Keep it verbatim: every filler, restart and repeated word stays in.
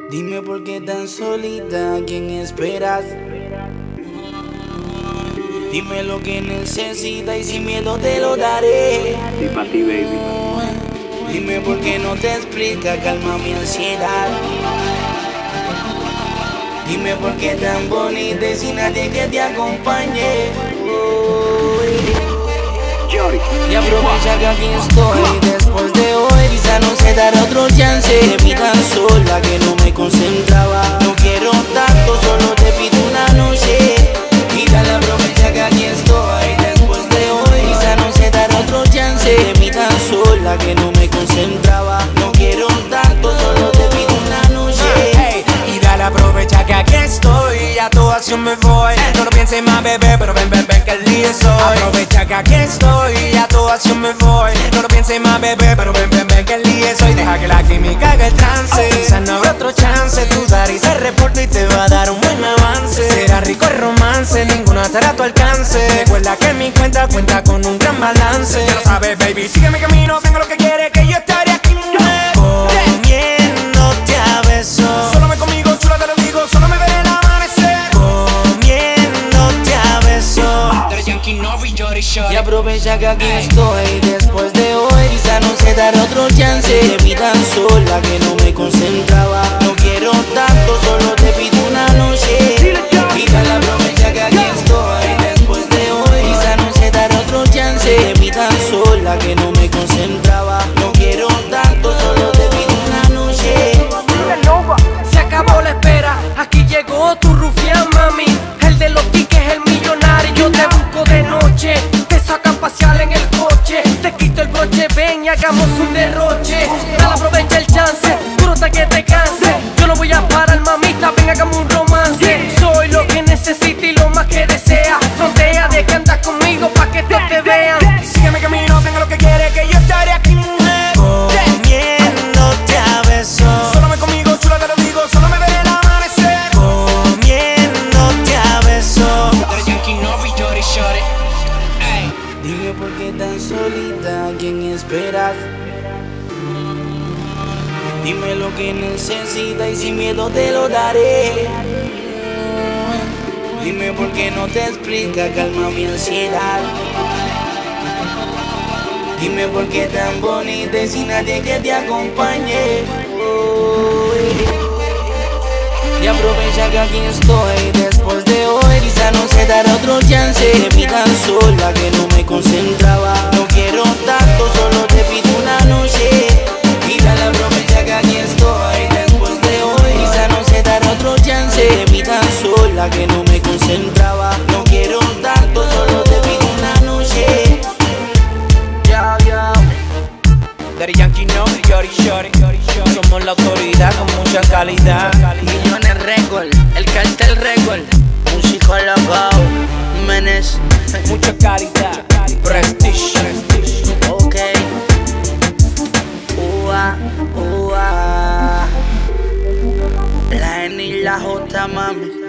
Dime por qué tan solita, ¿a quién esperas? Dime lo que necesitas y sin miedo te lo daré. Y pa' ti, baby. Dime por qué no te explica, calma mi ansiedad. Dime por qué tan bonita y sin nadie que te acompañe. Y aprovecha que aquí estoy después de hoy. Quizá no se dará otro chance. Vi tan sola que no me concentraba. No quiero tanto, solo te pido una noche. Y dale, aprovecha que aquí estoy después de hoy. Quizá no se dará otro chance. Vi tan sola que no me concentraba. No quiero tanto, solo te pido una noche. Hey, y dale, aprovecha que aquí estoy. A tu acción me voy. No lo pienses más, bebé, pero ven, ven, ven que el día es hoy. Aprovecha que aquí estoy. A tu acción me voy. No lo pienses más, bebé, pero ven, ven, ven que el día es hoy. Deja que la química haga el trance. Quizás no habrá otro chance. Tu dar y se reporta y te va a dar un buen avance. Será rico el romance, ninguna estará a tu alcance. Recuerda que mi cuenta cuenta con un gran balance. Ya lo sabes, baby, sigue mi camino. Tengo lo que quieres, que yo estaré aquí. Comiéndote a besos. Solo me conmigo, chula, te lo digo. Solo me veré el amanecer. Comiéndote a besos. Y aprovecha que aquí estoy después de hoy. Quizá no se dará otro chance. Vi tan sola que no me concentraba. No quiero tanto, solo te pido una noche. Y dale, aprovecha que aquí estoy después de hoy. Quizá no se dará otro chance. Vi tan sola que no me concentraba. No quiero tanto, solo te pido una noche. Se acabó la espera, aquí llegó tu rufián, mami. El de los tickets, el millonario. Yo te busco de noche, te sacan pasear en el coche. Te quito el broche, ven y hagamos un derroche. Dale, aprovecha el chance, duro hasta que te canse. Yo no voy a parar, mamita, ven, hagamos un romance. Soy lo que necesita y lo más que desea. Frontea de que andas conmigo pa' que todos te vean. Sigue mi camino, tengo lo que quieres, que yo estaré aquí. Comiéndote a besos. Solo me conmigo, chula, te lo digo. Solo me veré el amanecer. Comiéndote a besos. Dime por qué tan solita, ¿a quién esperas? Dime lo que necesitas y sin miedo te lo daré. Dime por qué no te explica, calma mi ansiedad. Dime por qué tan bonita y sin nadie que te acompañe. Y aprovecha que aquí estoy después de hoy. Quizá no se dará otro chance. Vi tan sola que no me concentraba. No quiero tanto, solo te pido una noche. Y dale, aprovecha que aquí estoy después de hoy. Quizá no se dará otro chance. Vi tan sola que no me concentraba. No quiero tanto, solo te pido una noche. Yo, yo. Daddy Yankee no, Yori Shorty. Somos la autoridad con mucha calidad. Millones Record, el cartel Record. Musicólogo, Menes. Mucha calidad. Prestige. Ok. Ua, ua. La N y la J, mami.